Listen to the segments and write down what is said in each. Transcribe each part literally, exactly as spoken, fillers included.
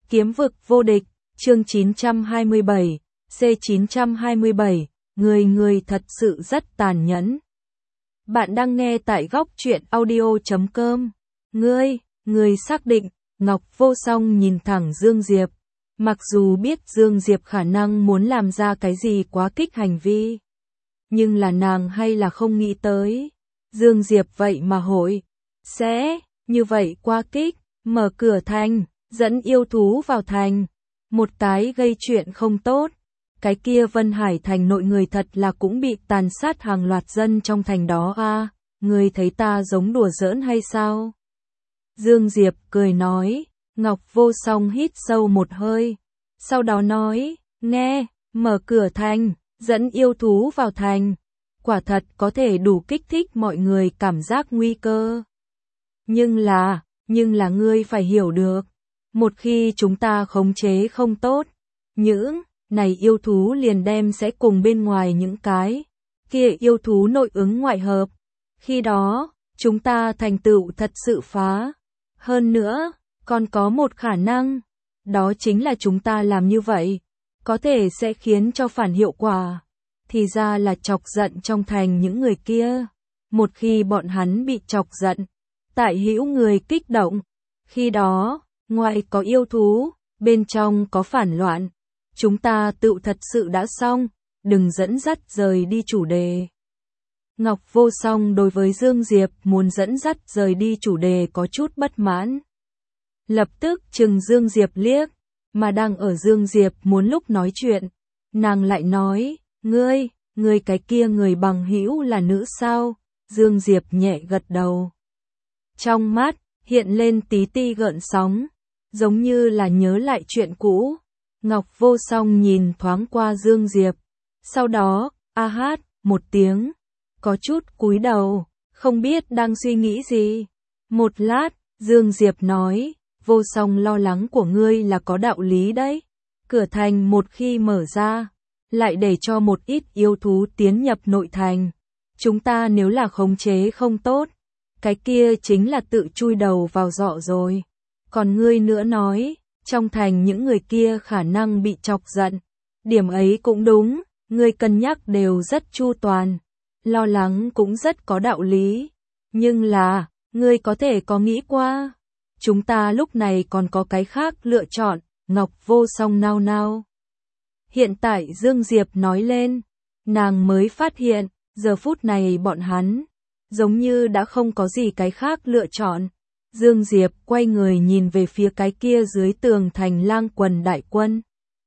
Kiếm vực vô địch, chương chín trăm hai mươi bảy, C chín trăm hai mươi bảy, người người thật sự rất tàn nhẫn. Bạn đang nghe tại góc truyện audio chấm com. Ngươi, ngươi xác định, Ngọc Vô Song nhìn thẳng Dương Diệp. Mặc dù biết Dương Diệp khả năng muốn làm ra cái gì quá kích hành vi, nhưng là nàng hay là không nghĩ tới. Dương Diệp vậy mà hội sẽ như vậy quá kích, mở cửa thành, dẫn yêu thú vào thành. Một cái gây chuyện không tốt. Cái kia Vân Hải thành nội người thật là cũng bị tàn sát hàng loạt dân trong thành đó a. À, ngươi thấy ta giống đùa giỡn hay sao? Dương Diệp cười nói. Ngọc Vô Song hít sâu một hơi, sau đó nói, nghe, mở cửa thành, dẫn yêu thú vào thành, quả thật có thể đủ kích thích mọi người cảm giác nguy cơ. Nhưng là, nhưng là ngươi phải hiểu được, một khi chúng ta khống chế không tốt, những này yêu thú liền đem sẽ cùng bên ngoài những cái kia yêu thú nội ứng ngoại hợp. Khi đó, chúng ta thành tựu thật sự phá. Hơn nữa, còn có một khả năng, đó chính là chúng ta làm như vậy, có thể sẽ khiến cho phản hiệu quả. Thì ra là chọc giận trong thành những người kia. Một khi bọn hắn bị chọc giận, tại hữu người kích động, khi đó, ngoài có yêu thú, bên trong có phản loạn, chúng ta tự thật sự đã xong, đừng dẫn dắt rời đi chủ đề. Ngọc Vô Song đối với Dương Diệp muốn dẫn dắt rời đi chủ đề có chút bất mãn. Lập tức chừng Dương Diệp liếc, mà đang ở Dương Diệp muốn lúc nói chuyện, nàng lại nói, ngươi, ngươi cái kia người bằng hữu là nữ sao? Dương Diệp nhẹ gật đầu. Trong mắt, hiện lên tí ti gợn sóng, giống như là nhớ lại chuyện cũ. Ngọc Vô Song nhìn thoáng qua Dương Diệp, sau đó, a hát, một tiếng, có chút cúi đầu, không biết đang suy nghĩ gì. Một lát, Dương Diệp nói, Vô Song lo lắng của ngươi là có đạo lý đấy. Cửa thành một khi mở ra, lại để cho một ít yêu thú tiến nhập nội thành. Chúng ta nếu là khống chế không tốt, cái kia chính là tự chui đầu vào giọ rồi. Còn ngươi nữa nói, trong thành những người kia khả năng bị chọc giận. Điểm ấy cũng đúng, ngươi cân nhắc đều rất chu toàn. Lo lắng cũng rất có đạo lý. Nhưng là, ngươi có thể có nghĩ qua, chúng ta lúc này còn có cái khác lựa chọn. Ngọc Vô Song nao nao. Hiện tại Dương Diệp nói lên, nàng mới phát hiện, giờ phút này bọn hắn, giống như đã không có gì cái khác lựa chọn. Dương Diệp quay người nhìn về phía cái kia dưới tường thành lang quần đại quân.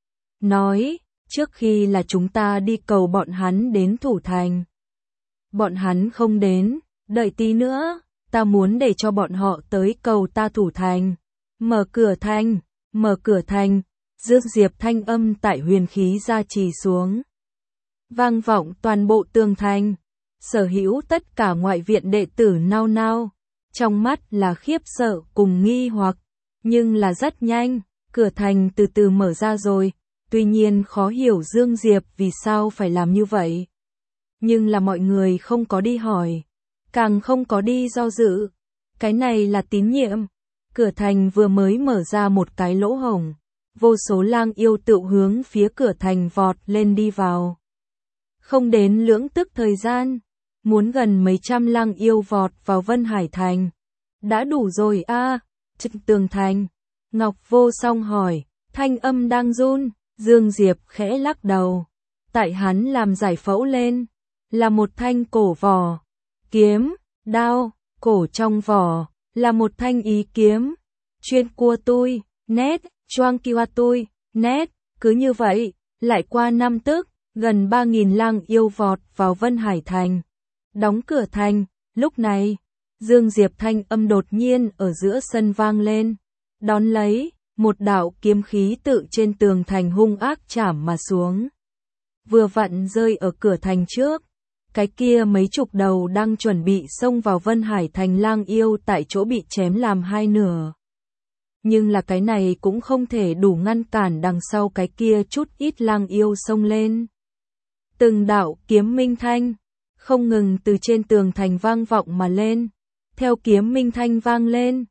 Nói, trước khi là chúng ta đi cầu bọn hắn đến thủ thành. Bọn hắn không đến, đợi tí nữa, ta muốn để cho bọn họ tới cầu ta thủ thành. Mở cửa thành, mở cửa thành, Dương Diệp thanh âm tại huyền khí gia trì xuống. Vang vọng toàn bộ tường thành, sở hữu tất cả ngoại viện đệ tử nao nao, trong mắt là khiếp sợ cùng nghi hoặc, nhưng là rất nhanh, cửa thành từ từ mở ra rồi, tuy nhiên khó hiểu Dương Diệp vì sao phải làm như vậy. Nhưng là mọi người không có đi hỏi, càng không có đi do dự, cái này là tín nhiệm. Cửa thành vừa mới mở ra một cái lỗ hổng, vô số lang yêu tự hướng phía cửa thành vọt lên đi vào. Không đến lưỡng tức thời gian, muốn gần mấy trăm lang yêu vọt vào Vân Hải thành. Đã đủ rồi a. À, trực tường thành. Ngọc Vô Song hỏi, thanh âm đang run. Dương Diệp khẽ lắc đầu. Tại hắn làm giải phẫu lên, là một thanh cổ vỏ, kiếm, đao, cổ trong vỏ, là một thanh ý kiếm. Chuyên cua tui, nét, choang kiwa tui, nét, cứ như vậy, lại qua năm tức, gần ba nghìn lang yêu vọt vào Vân Hải thành. Đóng cửa thành, lúc này, Dương Diệp thanh âm đột nhiên ở giữa sân vang lên. Đón lấy, một đạo kiếm khí tự trên tường thành hung ác chảm mà xuống. Vừa vặn rơi ở cửa thành trước, cái kia mấy chục đầu đang chuẩn bị xông vào Vân Hải thành lang yêu tại chỗ bị chém làm hai nửa. Nhưng là cái này cũng không thể đủ ngăn cản đằng sau cái kia chút ít lang yêu xông lên. Từng đạo kiếm minh thanh, không ngừng từ trên tường thành vang vọng mà lên. Theo kiếm minh thanh vang lên,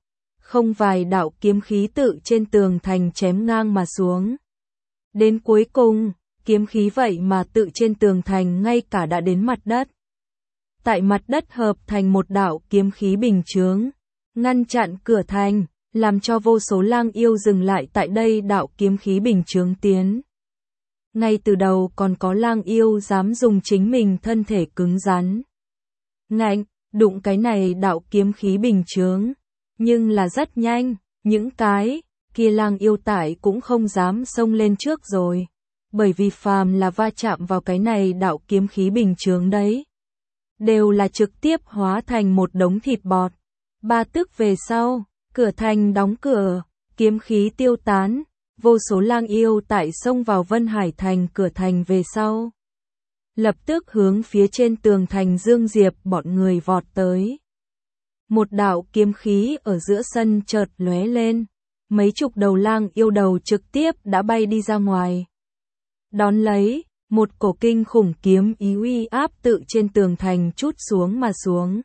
không vài đạo kiếm khí tự trên tường thành chém ngang mà xuống. Đến cuối cùng, kiếm khí vậy mà tự trên tường thành ngay cả đã đến mặt đất. Tại mặt đất hợp thành một đạo kiếm khí bình chướng, ngăn chặn cửa thành, làm cho vô số lang yêu dừng lại tại đây đạo kiếm khí bình chướng tiến. Ngay từ đầu còn có lang yêu dám dùng chính mình thân thể cứng rắn. Ngạnh, đụng cái này đạo kiếm khí bình chướng, nhưng là rất nhanh, những cái kia lang yêu tải cũng không dám xông lên trước rồi, bởi vì phàm là va chạm vào cái này đạo kiếm khí bình chướng đấy, đều là trực tiếp hóa thành một đống thịt bọt. Ba tức về sau, cửa thành đóng cửa, kiếm khí tiêu tán, vô số lang yêu tại xông vào Vân Hải thành cửa thành về sau. Lập tức hướng phía trên tường thành Dương Diệp bọn người vọt tới. Một đạo kiếm khí ở giữa sân chợt lóe lên, mấy chục đầu lang yêu đầu trực tiếp đã bay đi ra ngoài. Đón lấy, một cổ kinh khủng kiếm ý uy áp tự trên tường thành trút xuống mà xuống.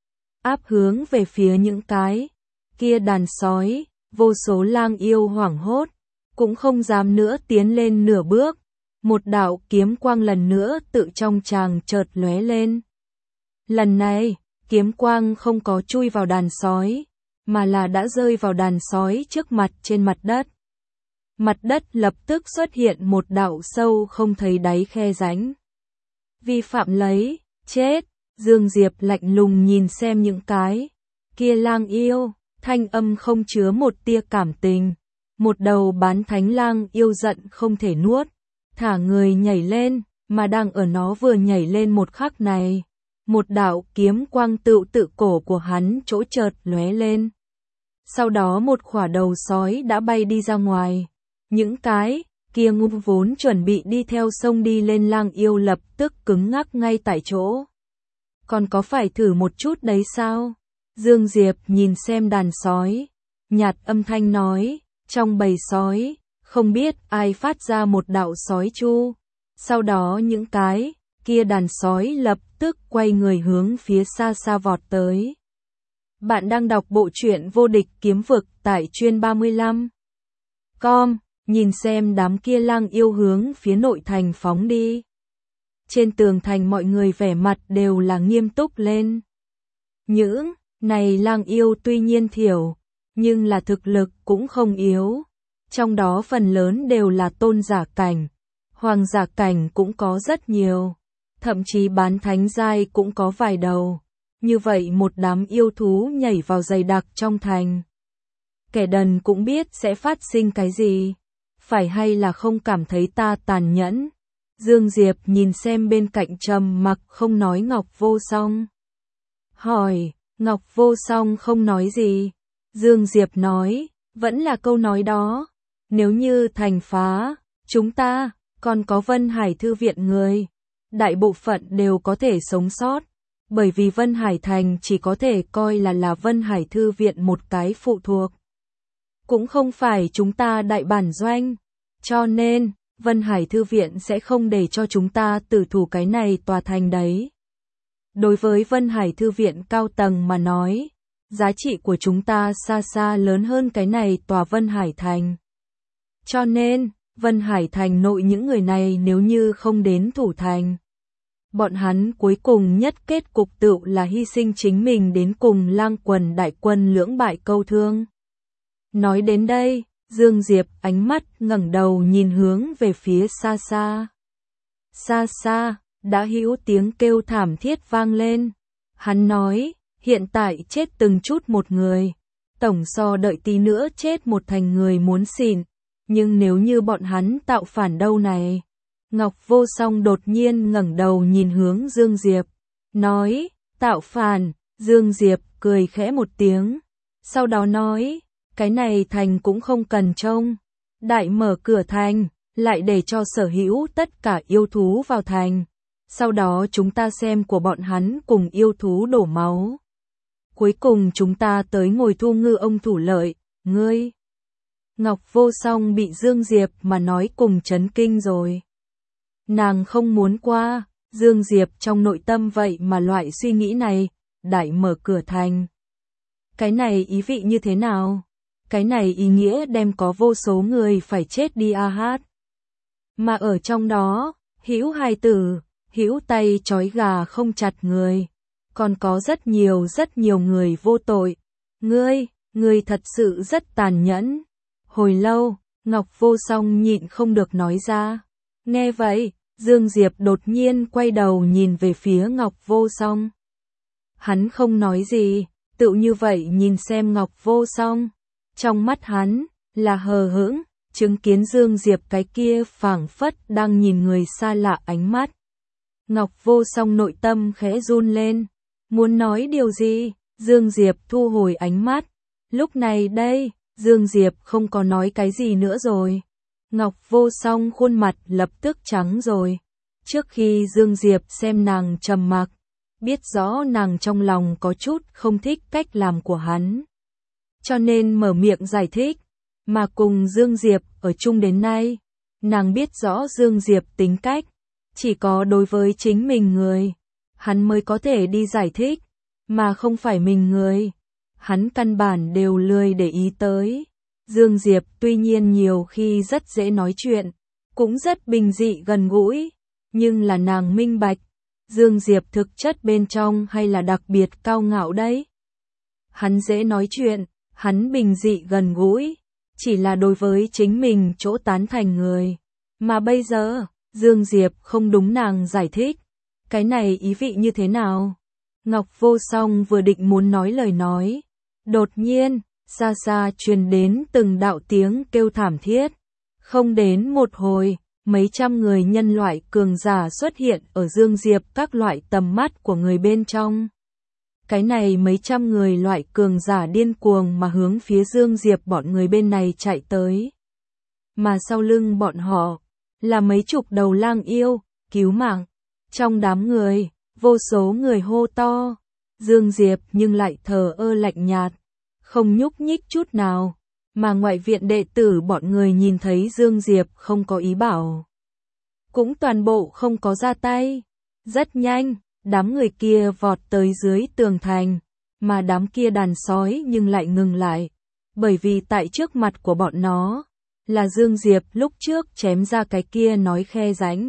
Áp hướng về phía những cái kia đàn sói, vô số lang yêu hoảng hốt, cũng không dám nữa tiến lên nửa bước. Một đạo kiếm quang lần nữa tự trong tràng chợt lóe lên. Lần này, kiếm quang không có chui vào đàn sói, mà là đã rơi vào đàn sói trước mặt trên mặt đất. Mặt đất lập tức xuất hiện một đạo sâu không thấy đáy khe rãnh. Vi phạm lấy, chết, Dương Diệp lạnh lùng nhìn xem những cái kia lang yêu, thanh âm không chứa một tia cảm tình. Một đầu bán thánh lang yêu giận không thể nuốt, thả người nhảy lên, mà đang ở nó vừa nhảy lên một khắc này. Một đạo kiếm quang tựu tự cổ của hắn chỗ chợt lóe lên. Sau đó một khỏa đầu sói đã bay đi ra ngoài. Những cái kia ngu vốn chuẩn bị đi theo sông đi lên lang yêu lập tức cứng ngắc ngay tại chỗ. Còn có phải thử một chút đấy sao? Dương Diệp nhìn xem đàn sói, nhạt âm thanh nói, trong bầy sói, không biết ai phát ra một đạo sói chu. Sau đó những cái kia đàn sói lập tức quay người hướng phía xa xa vọt tới. Bạn đang đọc bộ truyện Vô Địch Kiếm Vực tại chuyên ba mươi lăm chấm com, nhìn xem đám kia lang yêu hướng phía nội thành phóng đi. Trên tường thành mọi người vẻ mặt đều là nghiêm túc lên. Những này lang yêu tuy nhiên thiểu, nhưng là thực lực cũng không yếu. Trong đó phần lớn đều là tôn giả cảnh, hoàng giả cảnh cũng có rất nhiều, thậm chí bán thánh giai cũng có vài đầu. Như vậy một đám yêu thú nhảy vào dày đặc trong thành. Kẻ đần cũng biết sẽ phát sinh cái gì, phải hay là không cảm thấy ta tàn nhẫn. Dương Diệp nhìn xem bên cạnh trầm mặc không nói Ngọc Vô Song. Hỏi, Ngọc Vô Song không nói gì. Dương Diệp nói, vẫn là câu nói đó. Nếu như thành phá, chúng ta, còn có Vân Hải Thư viện người, đại bộ phận đều có thể sống sót. Bởi vì Vân Hải Thành chỉ có thể coi là là Vân Hải Thư viện một cái phụ thuộc. Cũng không phải chúng ta đại bản doanh. Cho nên, Vân Hải Thư viện sẽ không để cho chúng ta tử thủ cái này tòa thành đấy. Đối với Vân Hải Thư viện cao tầng mà nói, giá trị của chúng ta xa xa lớn hơn cái này tòa Vân Hải Thành. Cho nên, Vân Hải Thành nội những người này nếu như không đến thủ thành, bọn hắn cuối cùng nhất kết cục tựu là hy sinh chính mình đến cùng lang quần đại quân lưỡng bại câu thương. Nói đến đây, Dương Diệp ánh mắt ngẩng đầu nhìn hướng về phía xa xa. Xa xa, đã hữu tiếng kêu thảm thiết vang lên. Hắn nói, hiện tại chết từng chút một người, tổng so đợi tí nữa chết một thành người muốn xỉn. Nhưng nếu như bọn hắn tạo phản đâu này? Ngọc Vô Song đột nhiên ngẩng đầu nhìn hướng Dương Diệp, nói, tạo phản. Dương Diệp cười khẽ một tiếng, sau đó nói, cái này thành cũng không cần trông, đại mở cửa thành, lại để cho sở hữu tất cả yêu thú vào thành, sau đó chúng ta xem của bọn hắn cùng yêu thú đổ máu. Cuối cùng chúng ta tới ngồi thu ngư ông thủ lợi, ngươi. Ngọc Vô Song bị Dương Diệp mà nói cùng chấn kinh rồi. Nàng không muốn qua, Dương Diệp trong nội tâm vậy mà loại suy nghĩ này, đại mở cửa thành. Cái này ý vị như thế nào? Cái này ý nghĩa đem có vô số người phải chết đi a hát. Mà ở trong đó, hữu hài tử, hữu tay trói gà không chặt người. Còn có rất nhiều rất nhiều người vô tội. Ngươi, ngươi thật sự rất tàn nhẫn. Hồi lâu, Ngọc Vô Song nhịn không được nói ra. Nghe vậy, Dương Diệp đột nhiên quay đầu nhìn về phía Ngọc Vô Song. Hắn không nói gì, tự như vậy nhìn xem Ngọc Vô Song. Trong mắt hắn, là hờ hững, chứng kiến Dương Diệp cái kia phảng phất đang nhìn người xa lạ ánh mắt. Ngọc Vô Song nội tâm khẽ run lên. Muốn nói điều gì? Dương Diệp thu hồi ánh mắt. Lúc này đây, Dương Diệp không có nói cái gì nữa rồi. Ngọc Vô Song khuôn mặt lập tức trắng rồi. Trước khi Dương Diệp xem nàng trầm mặc, biết rõ nàng trong lòng có chút không thích cách làm của hắn. Cho nên mở miệng giải thích, mà cùng Dương Diệp ở chung đến nay, nàng biết rõ Dương Diệp tính cách, chỉ có đối với chính mình người, hắn mới có thể đi giải thích, mà không phải mình người. Hắn căn bản đều lười để ý tới. Dương Diệp tuy nhiên nhiều khi rất dễ nói chuyện, cũng rất bình dị gần gũi, nhưng là nàng minh bạch, Dương Diệp thực chất bên trong hay là đặc biệt cao ngạo đấy. Hắn dễ nói chuyện, hắn bình dị gần gũi, chỉ là đối với chính mình chỗ tán thành người. Mà bây giờ, Dương Diệp không đúng nàng giải thích. Cái này ý vị như thế nào? Ngọc Vô Song vừa định muốn nói lời nói. Đột nhiên, xa xa truyền đến từng đạo tiếng kêu thảm thiết. Không đến một hồi, mấy trăm người nhân loại cường giả xuất hiện ở Dương Diệp các loại tầm mắt của người bên trong. Cái này mấy trăm người loại cường giả điên cuồng mà hướng phía Dương Diệp bọn người bên này chạy tới. Mà sau lưng bọn họ, là mấy chục đầu lang yêu, cứu mạng. Trong đám người, vô số người hô to. Dương Diệp nhưng lại thờ ơ lạnh nhạt, không nhúc nhích chút nào. Mà ngoại viện đệ tử bọn người nhìn thấy Dương Diệp không có ý bảo, cũng toàn bộ không có ra tay. Rất nhanh, đám người kia vọt tới dưới tường thành, mà đám kia đàn sói nhưng lại ngừng lại, bởi vì tại trước mặt của bọn nó, là Dương Diệp lúc trước chém ra cái kia nói khe rãnh.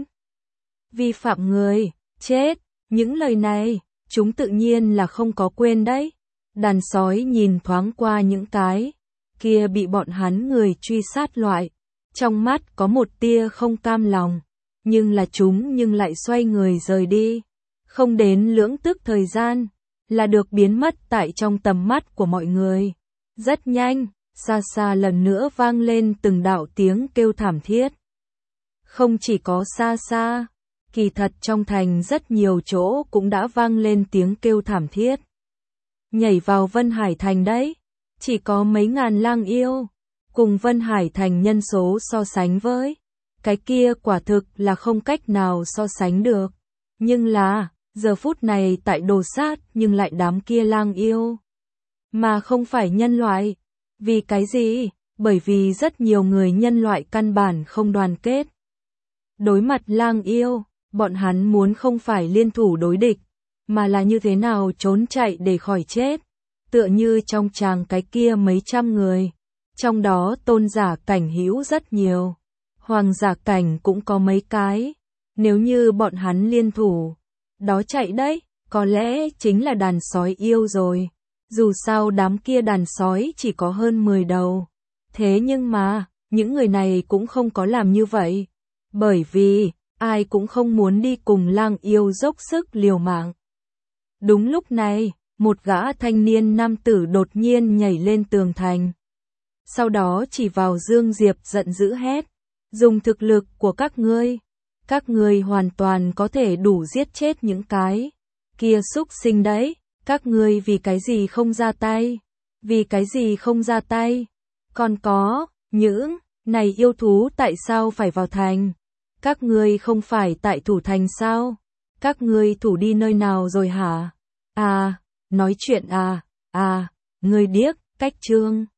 Vi phạm người, chết, những lời này, chúng tự nhiên là không có quên đấy. Đàn sói nhìn thoáng qua những cái kia bị bọn hắn người truy sát loại, trong mắt có một tia không cam lòng, nhưng là chúng nhưng lại xoay người rời đi. Không đến lưỡng tức thời gian, là được biến mất tại trong tầm mắt của mọi người. Rất nhanh, xa xa lần nữa vang lên từng đạo tiếng kêu thảm thiết. Không chỉ có xa xa, kỳ thật trong thành rất nhiều chỗ cũng đã vang lên tiếng kêu thảm thiết. Nhảy vào Vân Hải Thành đấy, chỉ có mấy ngàn lang yêu, cùng Vân Hải Thành nhân số so sánh với, cái kia quả thực là không cách nào so sánh được. Nhưng là, giờ phút này tại đồ sát nhưng lại đám kia lang yêu, mà không phải nhân loại. Vì cái gì? Bởi vì rất nhiều người nhân loại căn bản không đoàn kết. Đối mặt lang yêu, bọn hắn muốn không phải liên thủ đối địch, mà là như thế nào trốn chạy để khỏi chết. Tựa như trong tràng cái kia mấy trăm người, trong đó tôn giả cảnh hữu rất nhiều, hoàng giả cảnh cũng có mấy cái. Nếu như bọn hắn liên thủ, đó chạy đấy, có lẽ chính là đàn sói yêu rồi. Dù sao đám kia đàn sói chỉ có hơn mười đầu. Thế nhưng mà, những người này cũng không có làm như vậy. Bởi vì, ai cũng không muốn đi cùng lang yêu dốc sức liều mạng. Đúng lúc này, một gã thanh niên nam tử đột nhiên nhảy lên tường thành. Sau đó chỉ vào Dương Diệp giận dữ hét. Dùng thực lực của các ngươi, các ngươi hoàn toàn có thể đủ giết chết những cái kia súc sinh đấy. Các ngươi vì cái gì không ra tay? Vì cái gì không ra tay? Còn có, những này yêu thú tại sao phải vào thành? Các ngươi không phải tại thủ thành sao? Các ngươi thủ đi nơi nào rồi hả? À, nói chuyện à, à, ngươi điếc, cách chương.